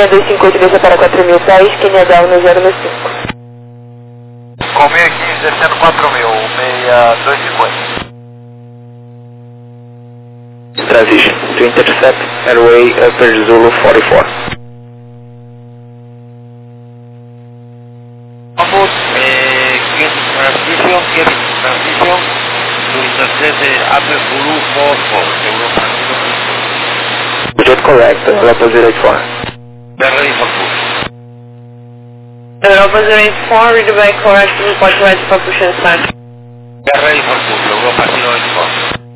6258 desça para 4.000 pés, Kenya Delta 095. Com 1015 descendo 4.000, 6250. Transition to intercept airway Upper Zulu 44. Vamos, transition to intercept Upper Zulu 44, Europa. Jet correct, Europa 084. They're ready for push. Europa 084, read by correct, report right for push and start. They're ready for push, Europa 084.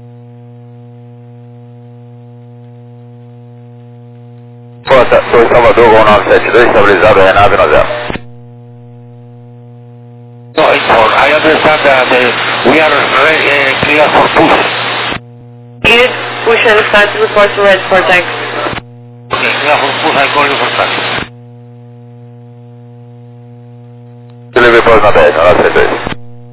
Força, sou Salvador, Gol 972, estabilizado, renave no 0. No, it's for, I understand that we are clear for push. Unit push and start, report red for taxi. Okay, clear for push, I call you for taxi. Delivery post na 10, 972.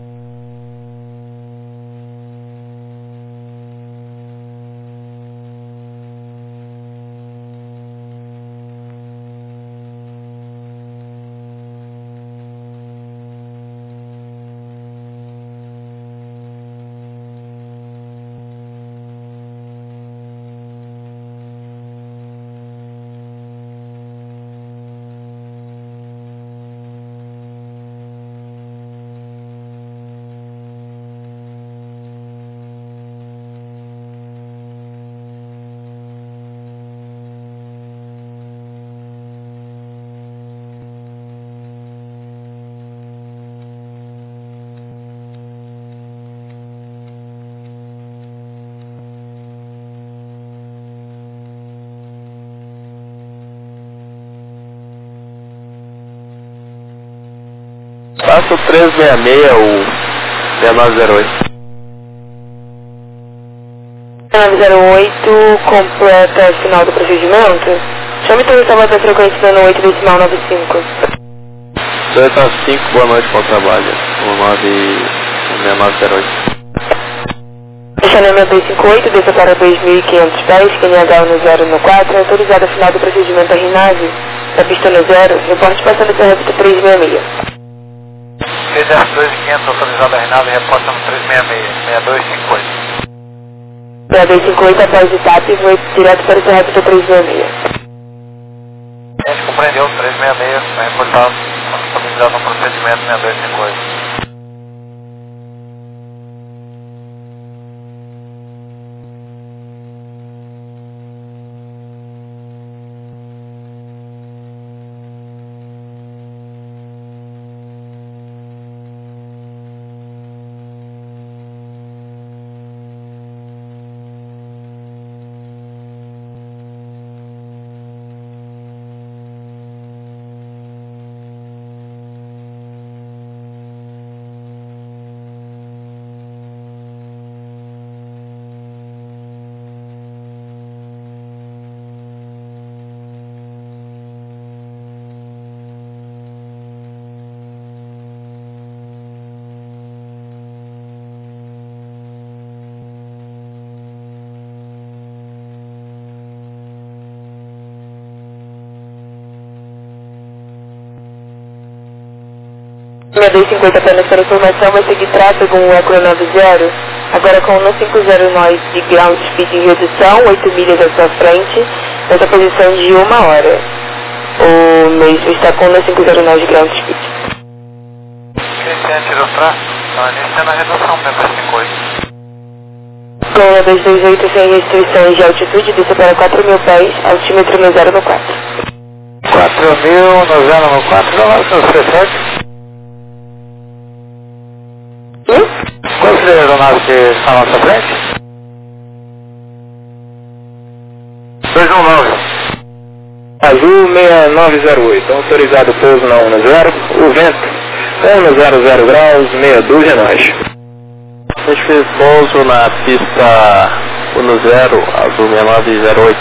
Passo 366, o 1908. 908, completa final do procedimento. Chame todo o Salvador frequência dando 8 decimal 95. 285, boa noite, bom trabalho. O 6908. Chame 258, desça para 2.500 pés, Kenya Delta no 094, autorizado a final do procedimento a RNAV, da pista no 0, reporte passando essa répita 366. CDF 2500 autorizado a RNAV, reportando 366, 6250. 6258 após o TAP, vou direto para essa répita 366. A gente compreendeu 366, vai reportar autorizado no procedimento 6250. Minha 250 apenas para informação, vai seguir tráfego 1 Eco 90, agora com 150 nós de ground speed em redução, 8 milhas à sua frente, nessa posição de 1 hora. O mesmo está com 150 nós de ground speed. Cristian tirou tráfego, não, iniciando a redução para 258. Com a 228 sem restrições de altitude, desça para 4.000 pés, altímetro no 0 no 4. 4.000 no 0 no 4, não vai ser certo? Quantas aeronaves que estão à nossa frente? 219. Azul 6908, autorizado o pouso na 10, o vento 100 graus, meia dúzia nós. A gente fez pouso na pista 10, azul 6908.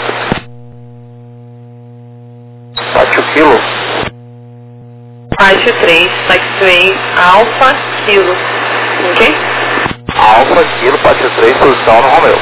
Bate o quilo. Baixo 3, taxiway, alfa, quilo. Ok? Alfa, quilo, bate o 3, posição no Romeu.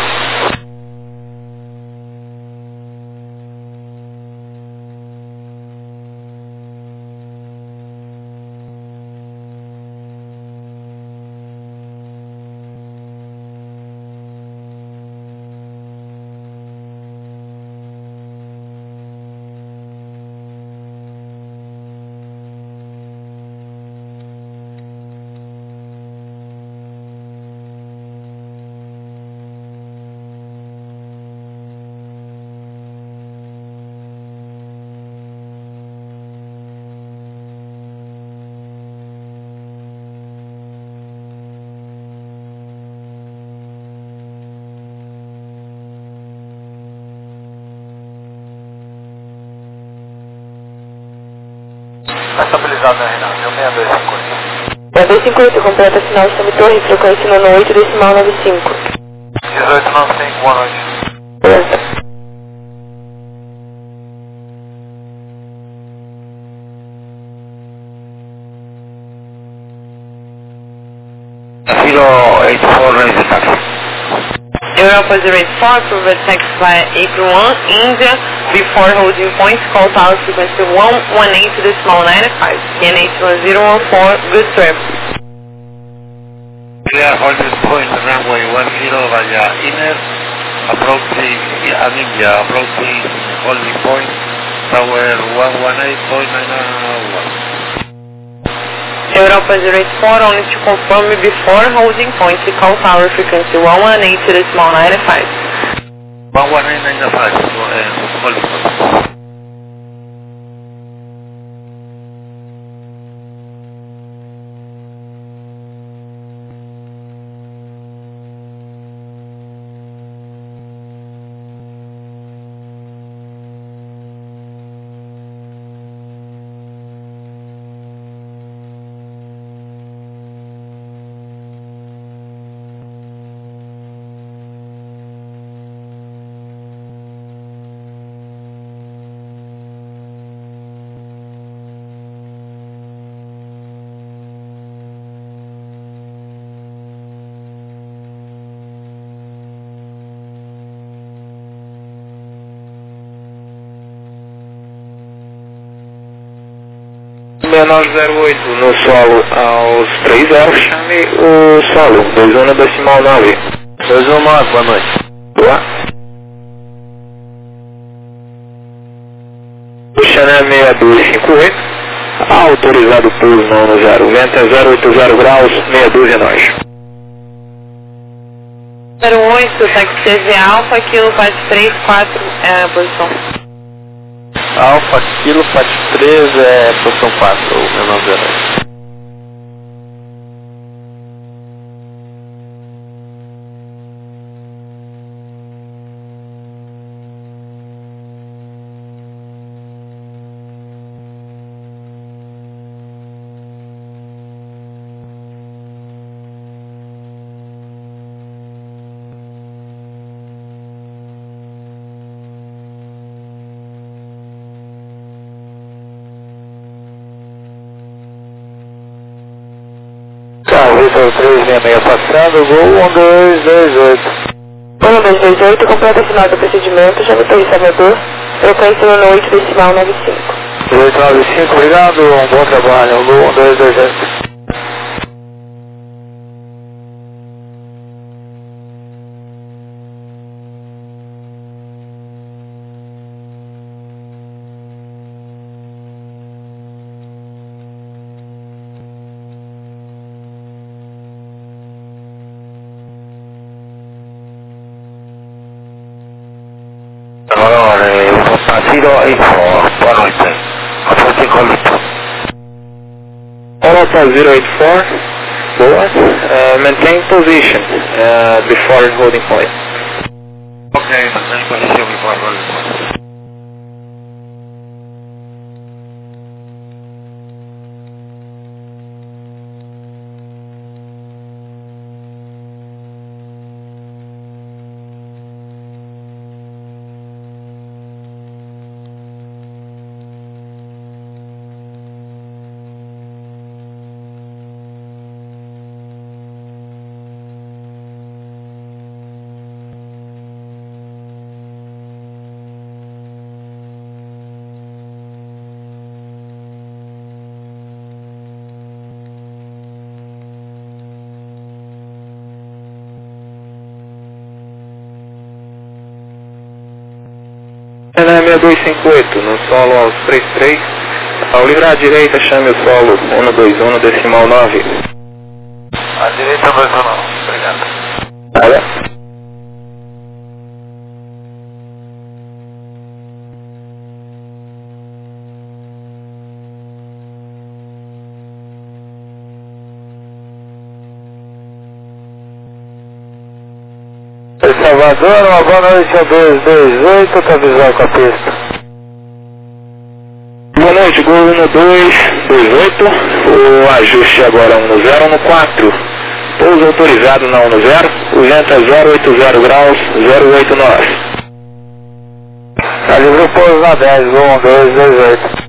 Está estabilizado, né, Renato? Deu 6258. 6258, completa sinal de Chame Torre, frequência nono 8, decimal 95. 1895, boa noite. Beleza. Kilo 84 raise taxi. Europa 084, private taxi via April 1, India, before holding point, call tower frequency 118 to decimal 95, NH 1014, good trip. Clear holding point, runway 10 via inner, approaching India, approaching holding point, tower 118.991. Europa 084, only to confirm before holding point, call tower frequency 118 to decimal 95. 118.95, holding point. ...6908 no solo aos 30, chame o solo, 21 decimal 9. 219, boa noite. Boa. O Chanel 6258, autorizado pouso não no 0, vento é 080 graus, meia dúzia nós. 08, táxi CV Alfa, Kilo 434, posição. Alfa, Kilo 43, posição 4, o menor 0. Vitor 366 passando, Gol 1228. 1228, completa final do procedimento, Chame Torre Salvador, frequência nono 8, decimal 95. 1895, obrigado, um bom trabalho, Gol 1228. Zero 84, boa noite. Approaching Hollywood. Europa 084, boa. Maintain position before holding point. Okay, maintain position before holding point. Na 6258, no solo aos 33, ao livrar à direita, chame o solo 121, decimal 9. À direita, 219, obrigado. Olha. Salvador, uma boa noite a 228, tá avisado com a pista. Boa noite. Norte Gol 1228, o ajuste agora 1014, pouso autorizado na 10, o vento é 080 graus, 08 nós. Tá livre o pouso na 10, Gol 1228.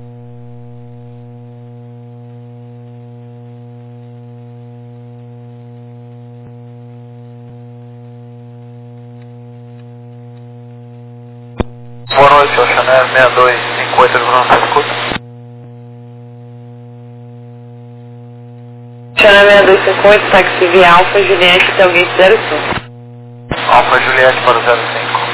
Boa noite, Oceaner 6258 do Bruno, escuta. Oceaner 6258, táxi via Alfa Juliette, Telgate 05. Alfa Juliette para o 05.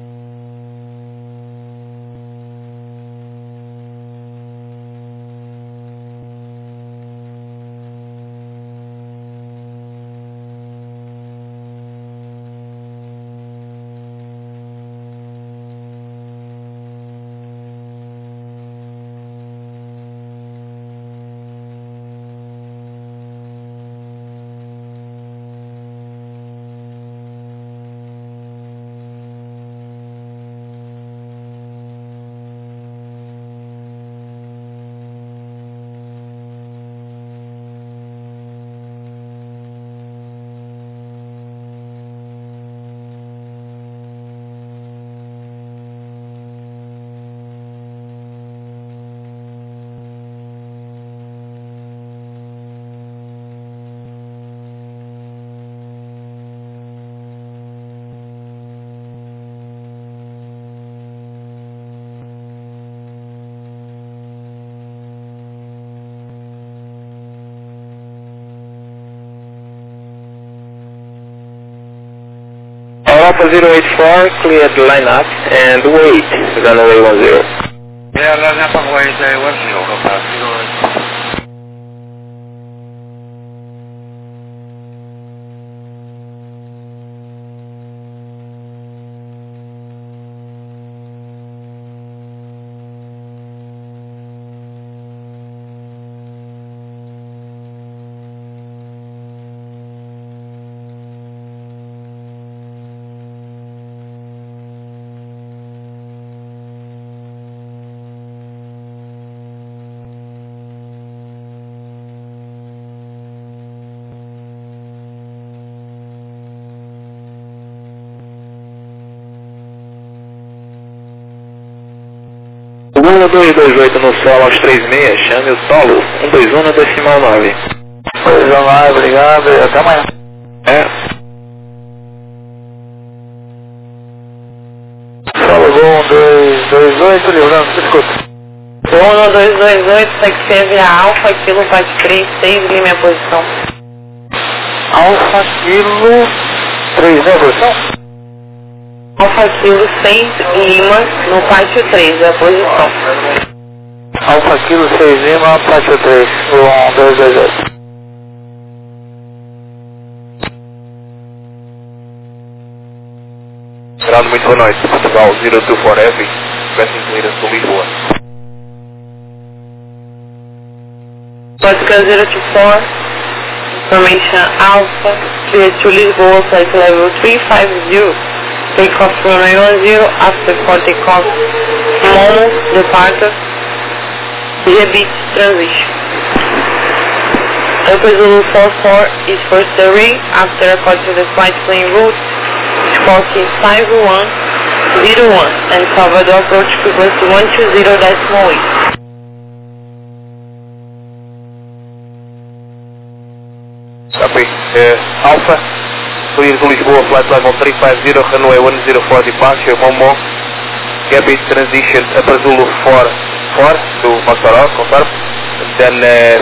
Alpha 084, cleared line up and wait, runway 10. Yeah, line up and wait, 10, Alpha 08. O 1228 no solo aos 36, chame o solo 121 no decimal 9. Pois vamos lá, obrigado e até amanhã. Solo Gol 1228, livrando, escuta. Gol 1228, táxi via Alfa, Kilo 436, linha posição. Alfa Kilo 3, né, posição? Alfa Kilo 6, Lima, no pátio 3, é a posição. Alfa Kilo 6 Lima, pátio 3, Gol 1228. Geraldo, muito boa noite. Portugal 024 Heavy, pressing clearance to Lisboa. Portugal 024, information Alpha, clear to Lisboa, flight level 350, takeoff runway 10, after for takeoff, Mono, departure, G-Beat transition. Opus Zulu 44 is for steering, after according to the flight plane route, Squawking 5101 and cover the approach frequency 120.8. Copy. Alpha, clear to Lisboa, flight level 350, runway 104 departure, Momo, Gabit transition, Upper Zulu 44 to Mostarov, confirm. Then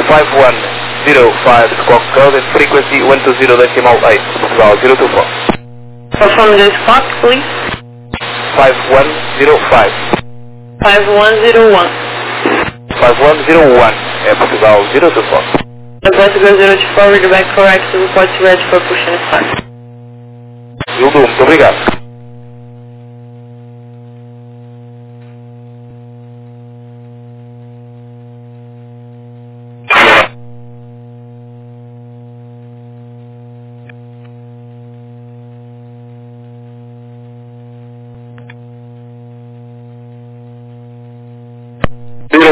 5105 squawk code and frequency 120.8, Portugal 024. From the spot, please. 5105. 5101. 5101, Portugal 024. The Portugal 024, read back correct, report ready for push and start. Zulu, muito obrigado.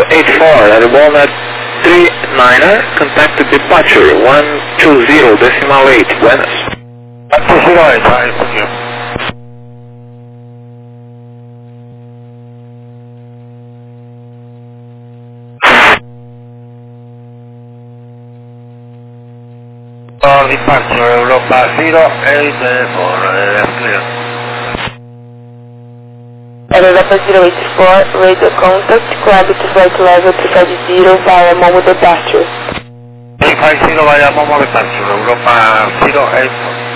084 at Walnut 39er, contact departure 120.8, Buenas. 120.8, hi, thank you. For departure Europa 08 for clear. Europa 084, radio contact, grab to flight level 350 via Momo departure. 350 via Momo departure, Europa 08.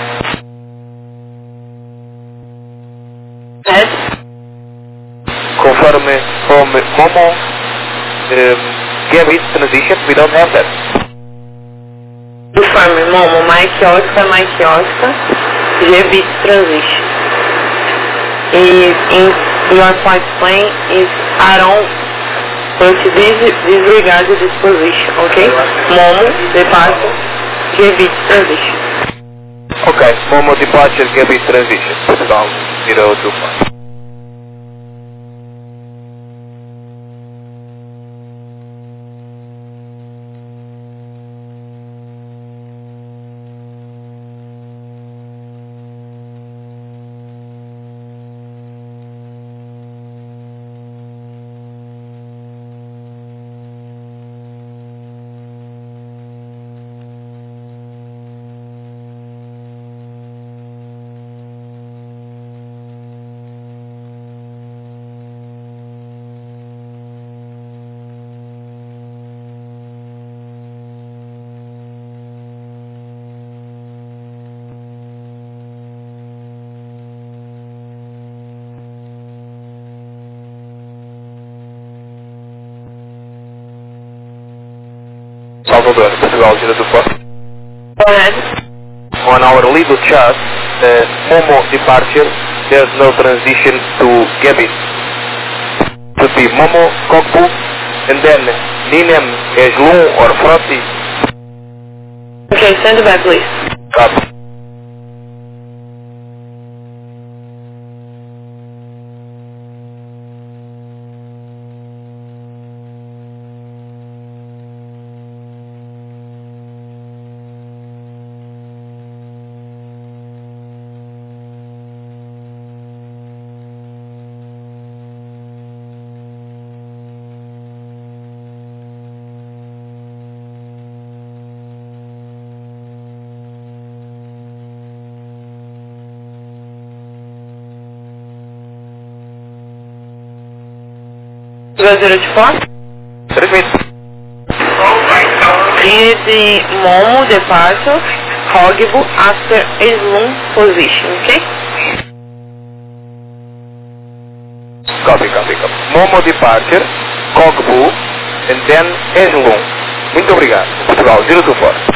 Yes. Confirm from Momo, Gabit transition, we don't have that. Confirm Momo, Mike Oscar, G-Bit transition. Your flight plane is Aaron, disregard this position, okay? Momo, departure, G-Bit transition. Okay, Momo departure, Gabit transition, Portugal 025. Salvador, Portugal 024. Go ahead. On our legal chart, Momo departure, there's no transition to Gabit. Should be Momo, Kokbu, and then Ninem, Eslun or Froti. Okay, send it back, please. Copy. Go 024. Transmit. Clear Momo departure, Hogbu after Eslun position, okay? Copy. Momo departure, Kokbu, and then Eslun. Muito obrigado. Portugal 024.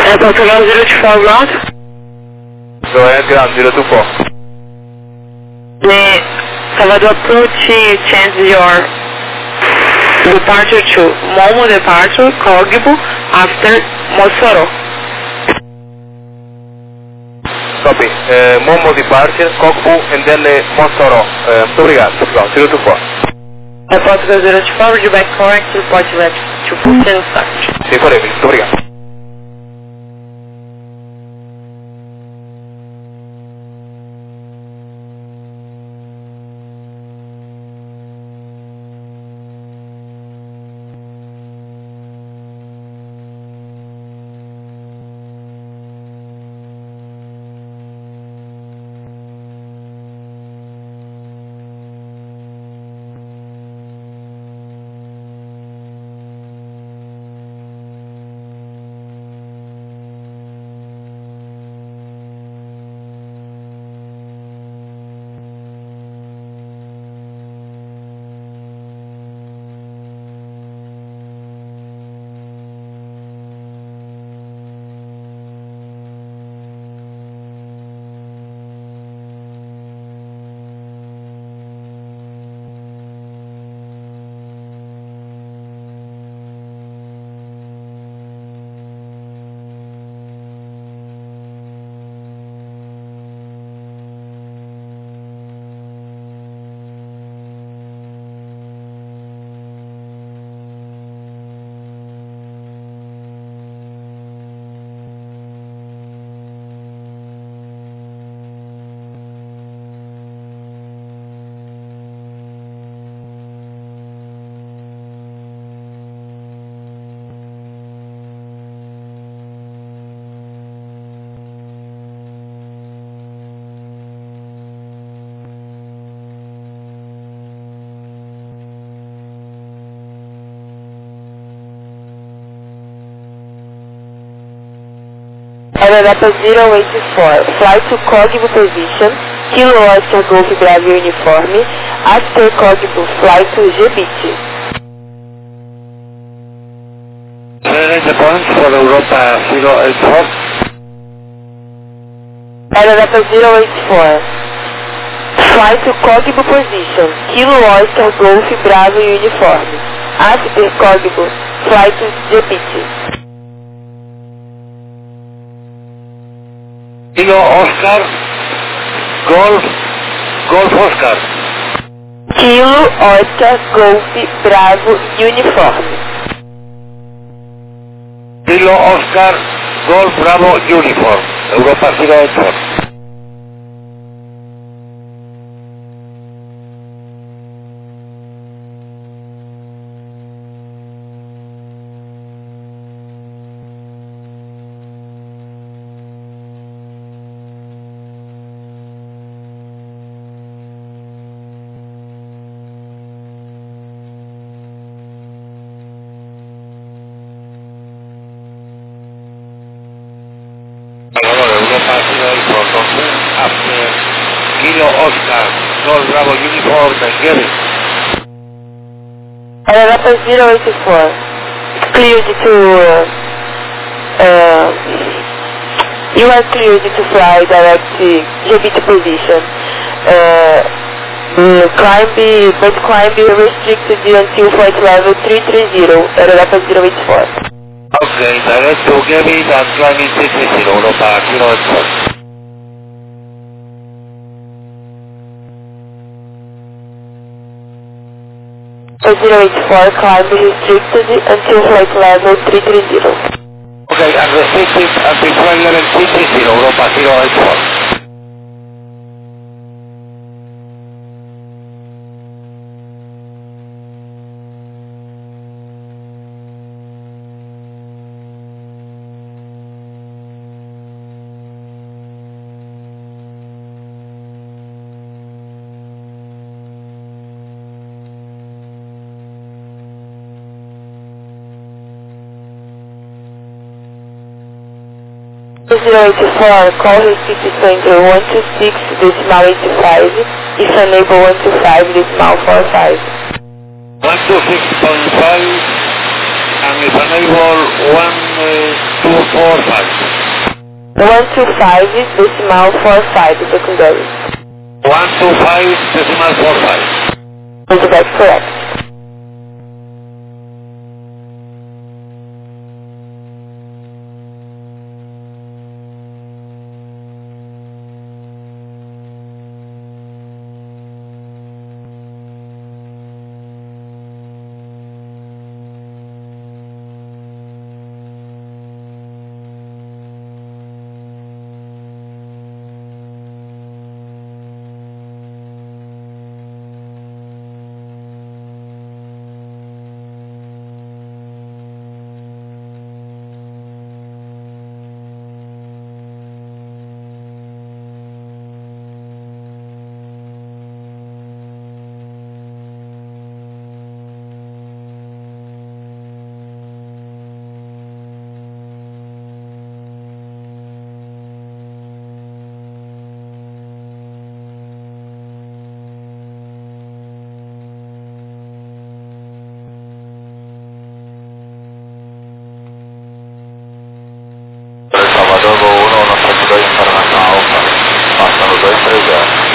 Portugal 024 ground. Go ahead, ground 024. The Salvador approach, change your departure to Momo departure, Cogbo, after Mosoro. Copy. Momo departure, Cogbo, and then Mosoro. Muito obrigado, Portugal 024. Portugal 024, would you back correct, report left to Putin start. Sim, faremos. Muito obrigado. Aeronauta 084, fly to Cogbo position, Kilo Oscar Golf Bravo Uniforme, after Cogbo, fly to GBT. The point for Europa 084. Aeronauta 084, fly to Cogbo position, Kilo Oscar Golf Bravo Uniforme, after Cogbo, fly to GBT. Kilo Oscar, Golf Oscar. Kilo Oscar Golf Bravo Uniforme. Kilo Oscar, Golf Bravo Uniform. Europa 084. After Kilo Oscar, Golf Bravo Uniform, Gary. Aeronauta 084, it's cleared to, you are cleared to fly direct GBT position. But climb restricted until flight level 330, Aeronauta 084. Okay, direct to Gary and climbing 330, Europa 084. 084, climb restricted until flight level 330. Okay, and restricted until flight level 330, Europa 084. Call receipt center 126.85, if unable 125.45. 126.5, and if unable 1 125 decimal 45 secondary. 125 decimal 45. That's correct. Salvador, voo 172, informação alfa, passando 230.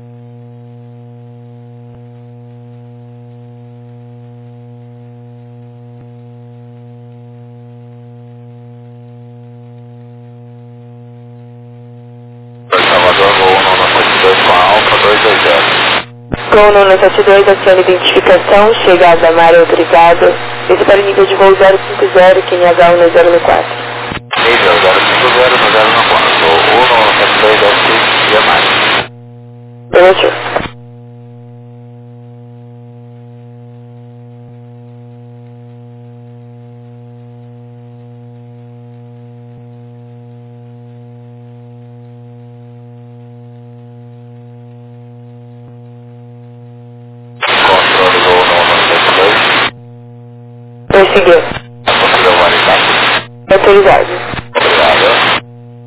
Salvador, voo 172 com a alfa 220. Gol 172, aciona identificação, chegada à área autorizada. Esse para o nível de voo 050, QNH 1004. Nível 050 no 094, voo 172 SX e a mais. Beleza. Controle voo 172. Prosseguir. Possível validade. Autorizado. Obrigado.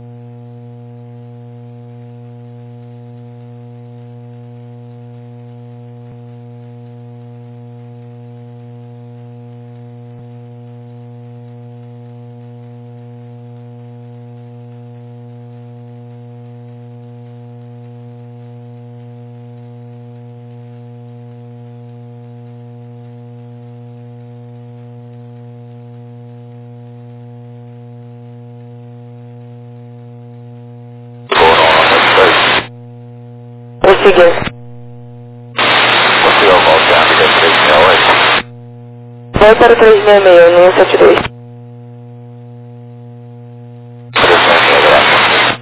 Prosseguir. Possível voltar, amiga 368. Vai para 366, 172. 366, graças.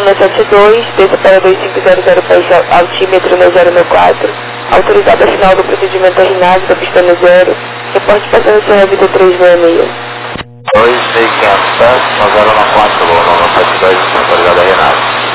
na 72, desça para 2500 para altímetro no 064, autorizado a final do procedimento da ginásio da pista no 0, reporte passando CRV 366. 2.500, tá? No 094, no 72, autorizado a ginásio.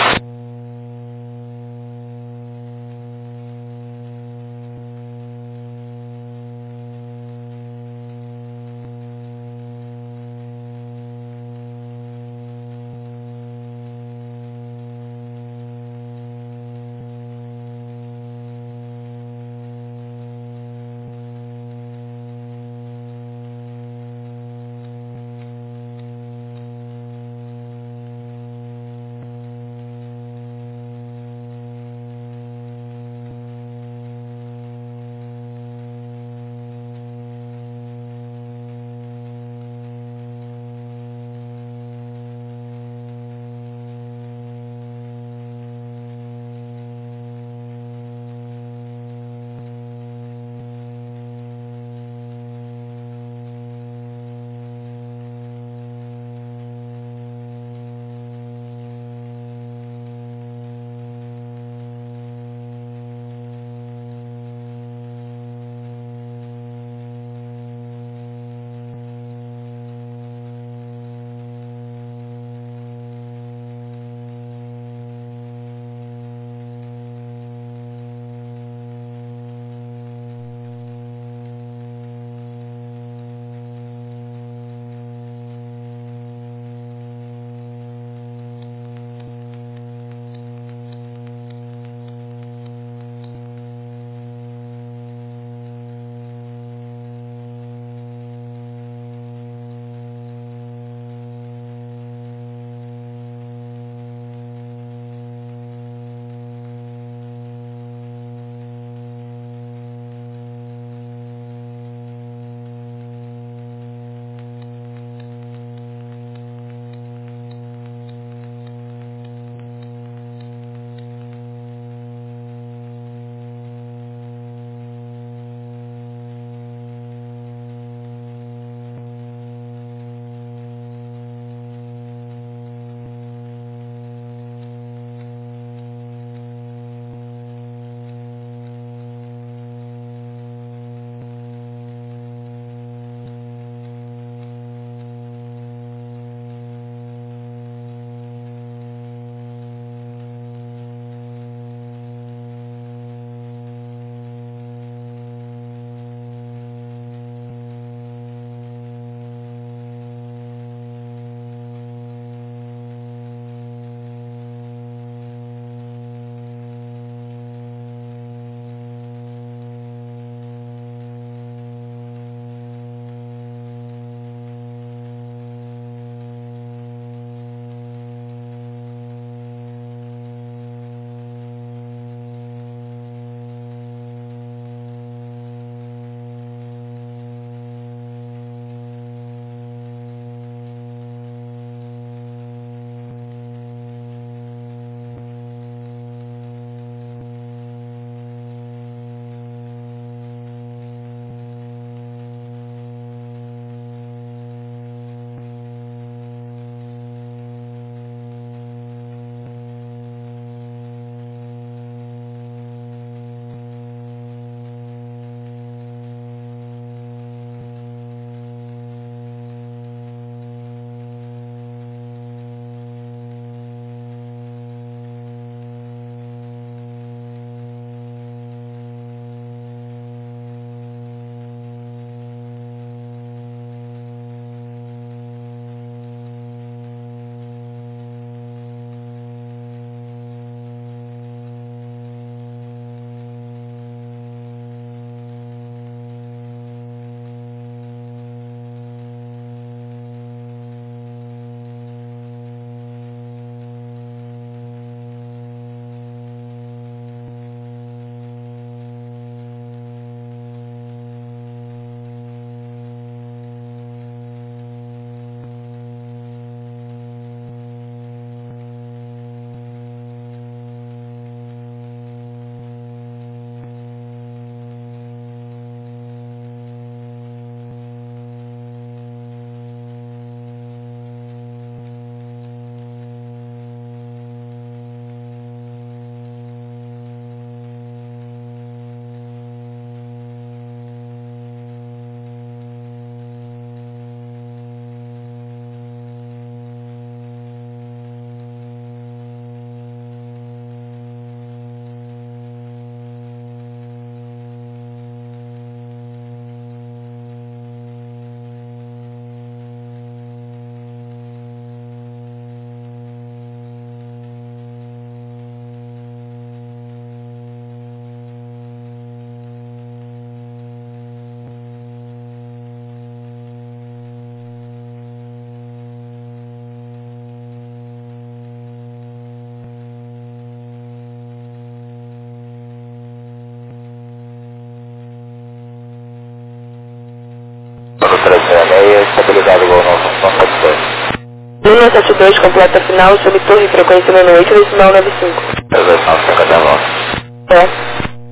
666, estabilizado Gol 172. 172, completa final, sob torre, frequência 98, decimal 95. 329, até a volta. É.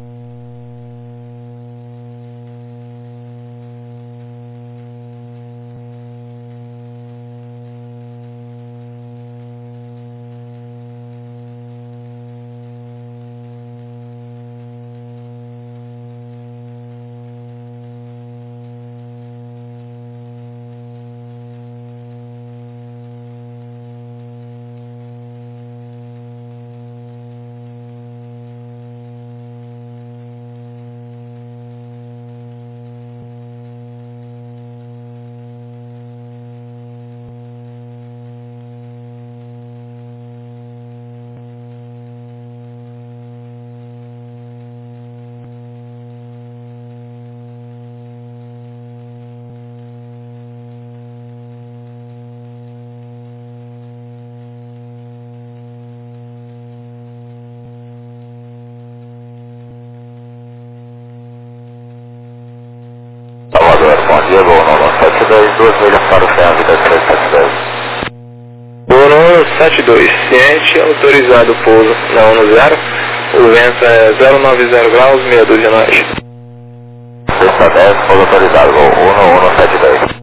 Salvador, bom dia, Gol 172, 2 milhas para o céu, vida 372. Gol 172, ciente, autorizado o pouso na 10, o vento é 090 graus, meia dúzia nós. 310, pouso autorizado, Gol 1172.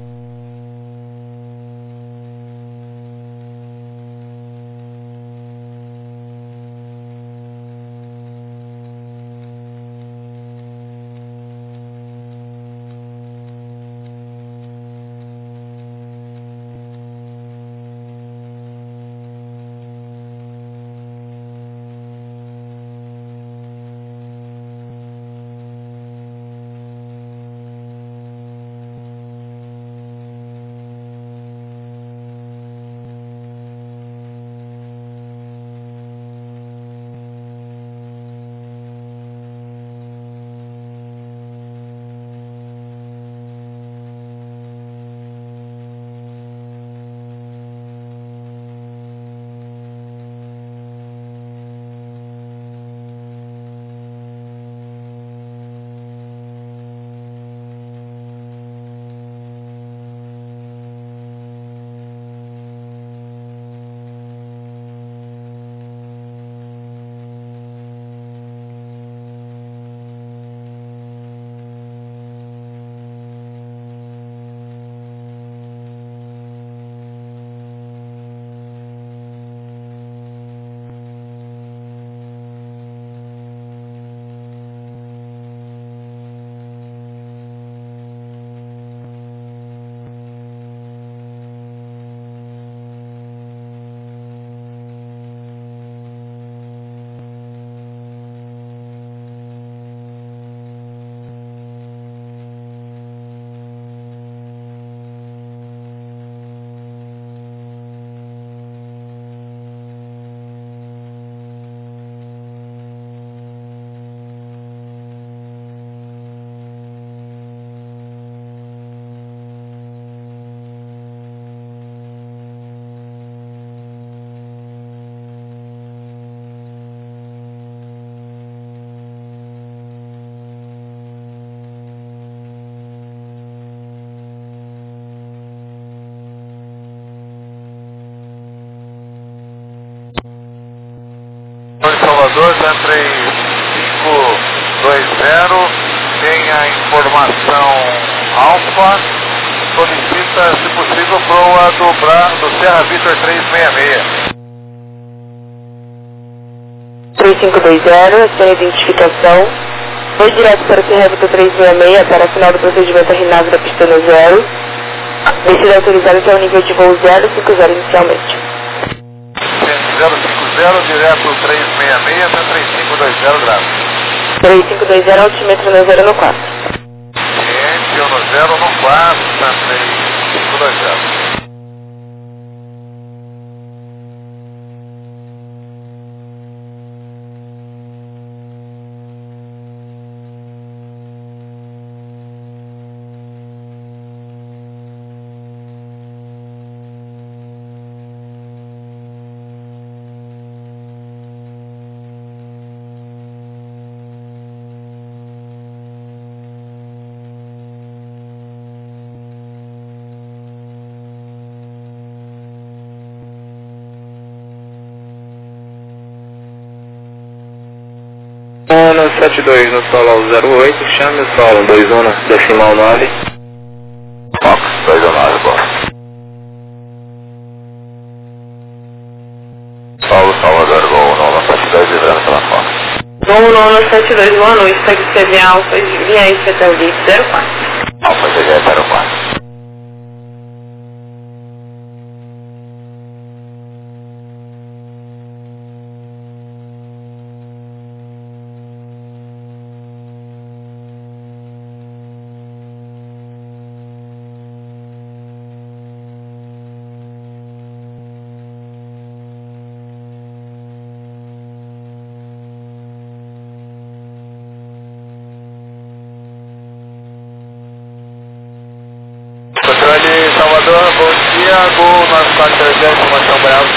Salvador, entrei 520, tem a informação alfa, solicita, se possível, proa do Serra Victor 366. 3520, sem identificação. Foi direto para o Serra Victor 366 para final do procedimento RNAV da pista 0. Descida autorizada até o nível de voo 050 inicialmente. 050, direto 366 até 3520 graus. 3520, altímetro no 0 no 4. Ciente, no 0 no 4, 3520. Ono 72 no solo ao 08, chame o solo 21 decimal 9. Fox 219, bom. Paulo Salvador, Gol 972, livrando pela Fox. Gol 972, boa noite, segue CV Alfa, linha ICTV 04. Alfa CG 04. Controle Salvador, bom dia, Gol 9400, informação Bravo.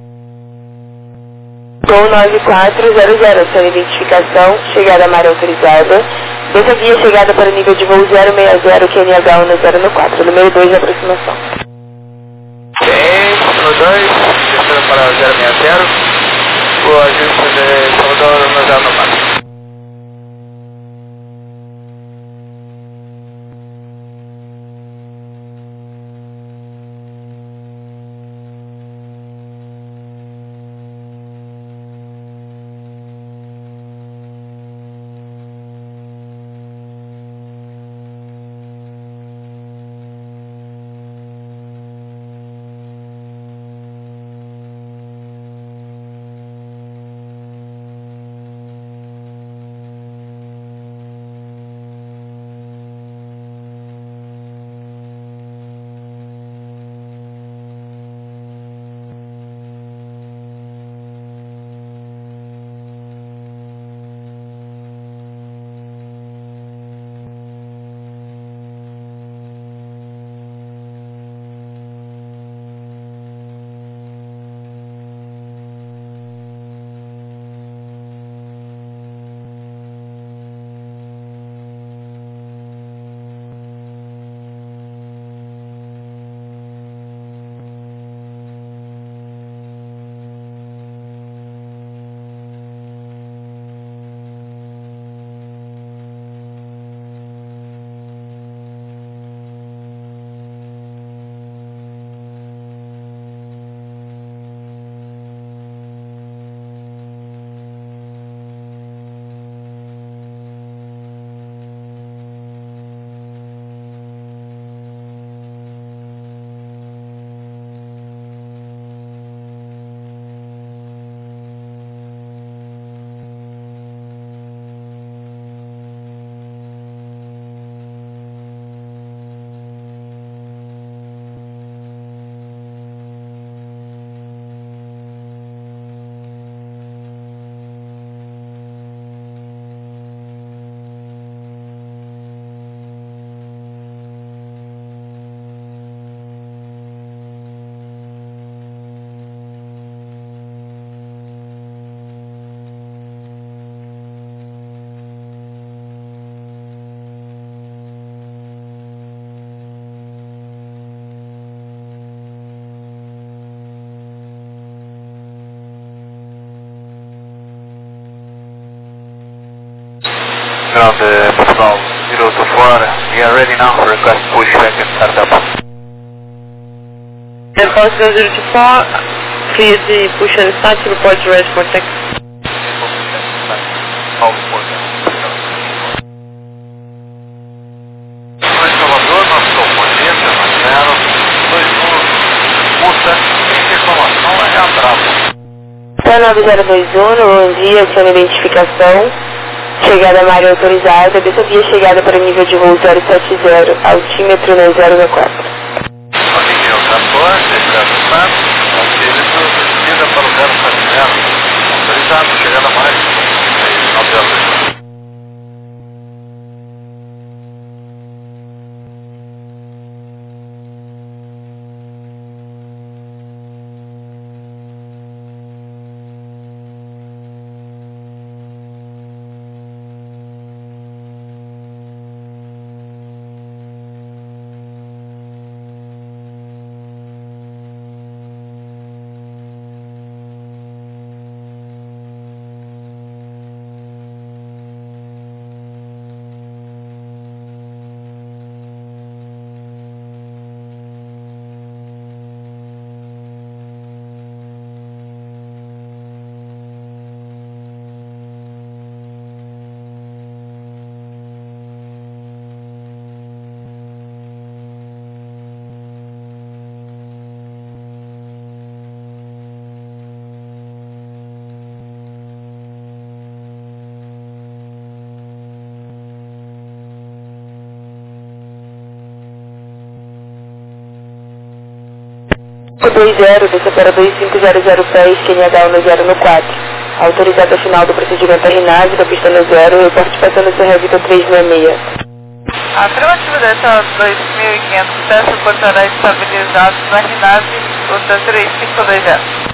Gol 9400, sua identificação, chegada à área autorizada. Dessa via chegada para o nível de voo 060, QNH 1004, número 2 de aproximação. Bem, número 2, descendo para 060, o ajuste de Salvador no 094. Ground, Portugal 024, we are ready now for request pushback and startup. Airport 024, please push and start to report to rest for tech. Salvador, nosso componente, 021, curta, sem reclamação, é atraso. 9021, bom dia, sua identificação, chegada à área autorizada, dessa via chegada para o nível de voo 070, altímetro no 004. Nível 14, desgraçado, auxílio descida para o 070, autorizado, chegada a mais, 902. 20, desça para 2500 pés, QNH 10 no 4. Autorizado ao final do procedimento a RNAV da pista no 0, reporte passando seu Revita 366. Afirmativo, desça 2500, teste portará estabilizado na RNAV, rota 3520.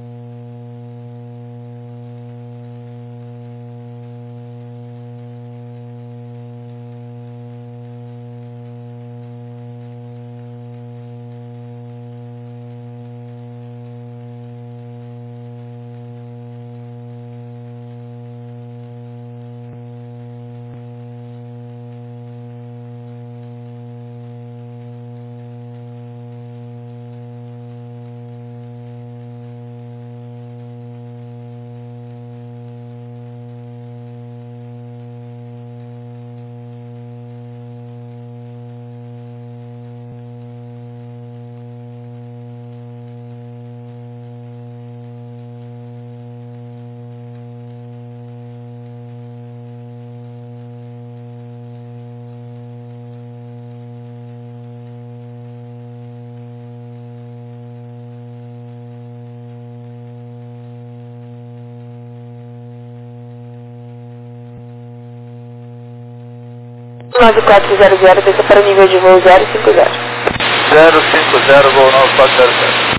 Nove 400, desça para o nível de voo 050. 050, voo 9400.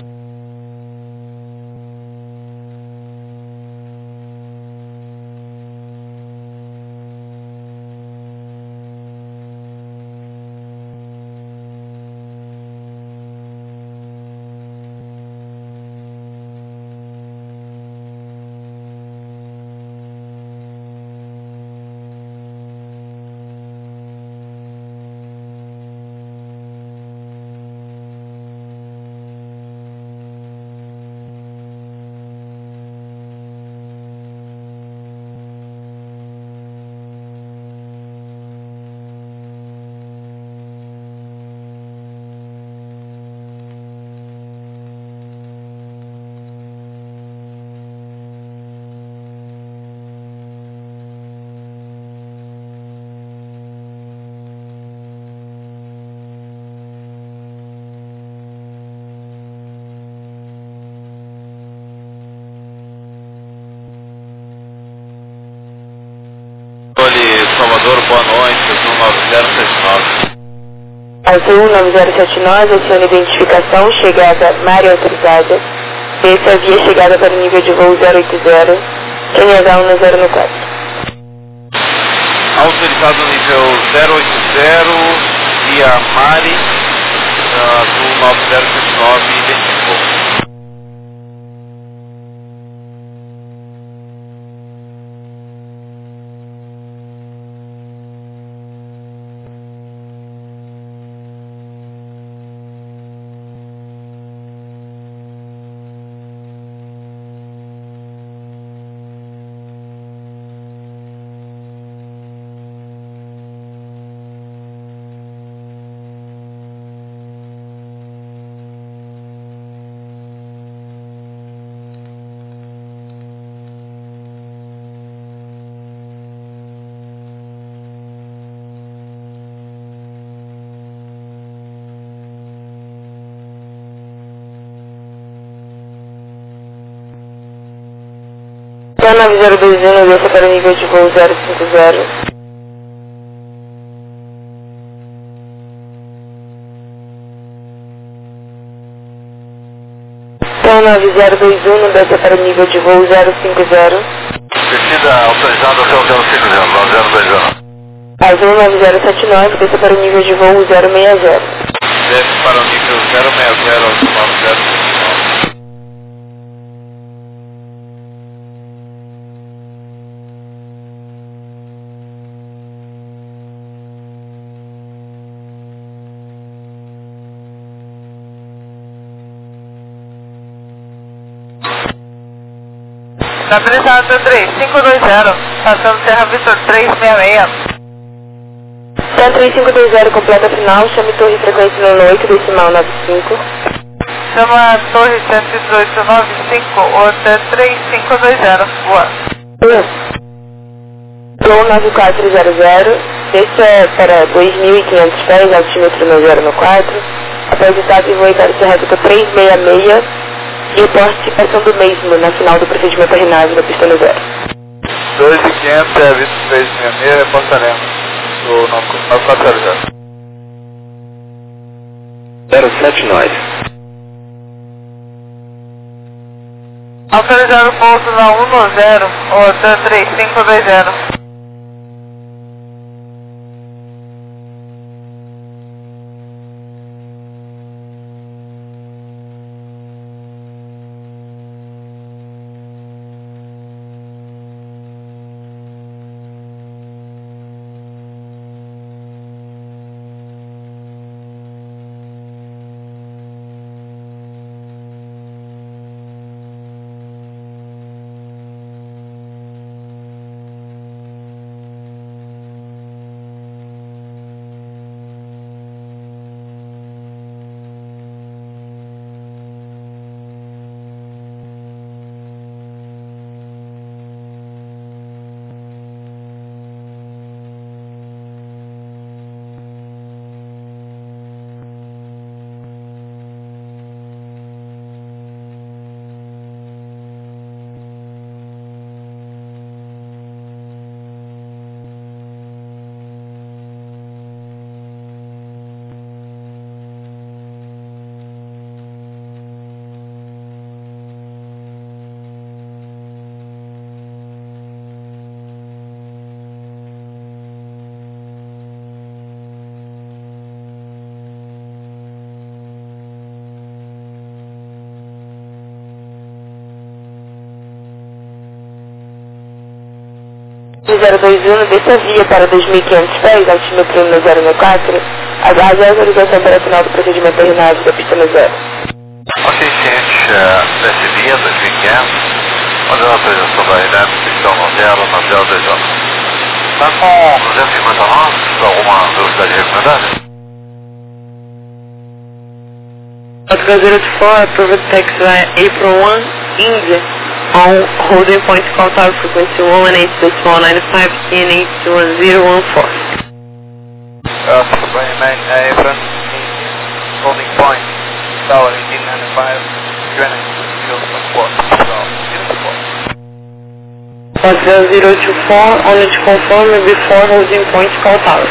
Salvador, boa noite, 9079, aciona identificação, chegada Mário autorizada, desça via chegada para o nível de voo 080, QNH 10 no 4. Autorizado nível 080, via Mari, do 9079, identificou. Então 9021, desça para o nível de voo 050. Então 9021, desça para o nível de voo 050. Descida autorizada até o 050, 9021. Azul 9079, desça para o nível de voo 060. Desce para o nível 060, 9059. Estabilizado 3520, passando Serra Vitor 366. Então 3520, completa final, chame torre frequência 98, decimal 95. Chama Torre 11895, outra 3520, boa. Flow 9400, desça para 2.500 pés, altímetro no 0 no 4. capacitado e voe para o Serra 366 e reporte ação do mesmo na final do procedimento RNAV da pista no 0. 2.500 é Vitor 366, reportaremos o nome 9400. 07 nós. Autorizado o pouso na 190, OTA 3520. De 021, desça a via para 2.500 pés, altímetro no 064, aguarde a autorização para a final do procedimento RNAV da pista no 0. Ok, ciente, desce via 2.500, onde a autorização da RNAV, pistão no 020. Está com 250 nós, alguma velocidade recomendada? Oscar 024, approved taxi April 1, India, on holding point call tower frequency 118.495 and 81014. Remain April, holding point, tower 1895, Greenwich, 0.4. Oscar 024, only to confirm before holding point call tower.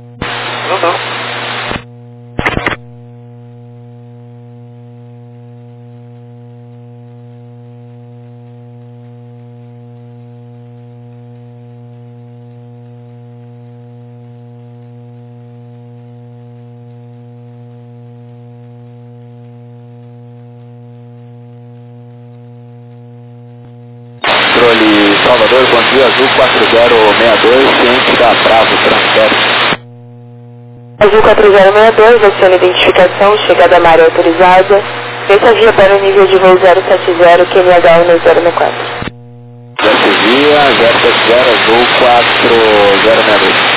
Controle Salvador, Bandido Azul 4062, ciente da Bravo, transfere. Azul 4062, adiciona identificação, chegada à área autorizada, desça a via para o nível de voo 070, QNH no 064. Desce via 070, Azul 4062.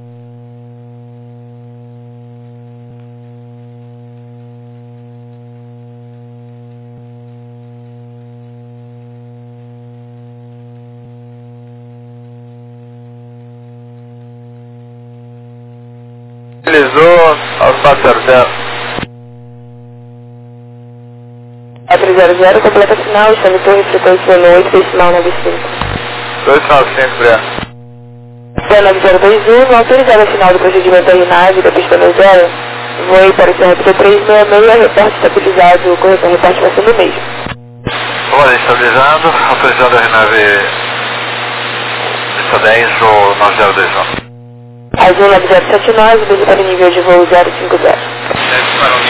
Utilizou aos 400. 400, completa final, está no torre frequência no 8, decimal 95. 295, Breno. 9021, autorizada a final do procedimento RNAV da pista no 0, voe para o Serra 366, reporte estabilizado, o corretor reporte vai ser no mesmo. Olha, estabilizado, autorizado a RNAV pista 10 ou 9021. Azul 9079, desde para o nível de voo 050. Para o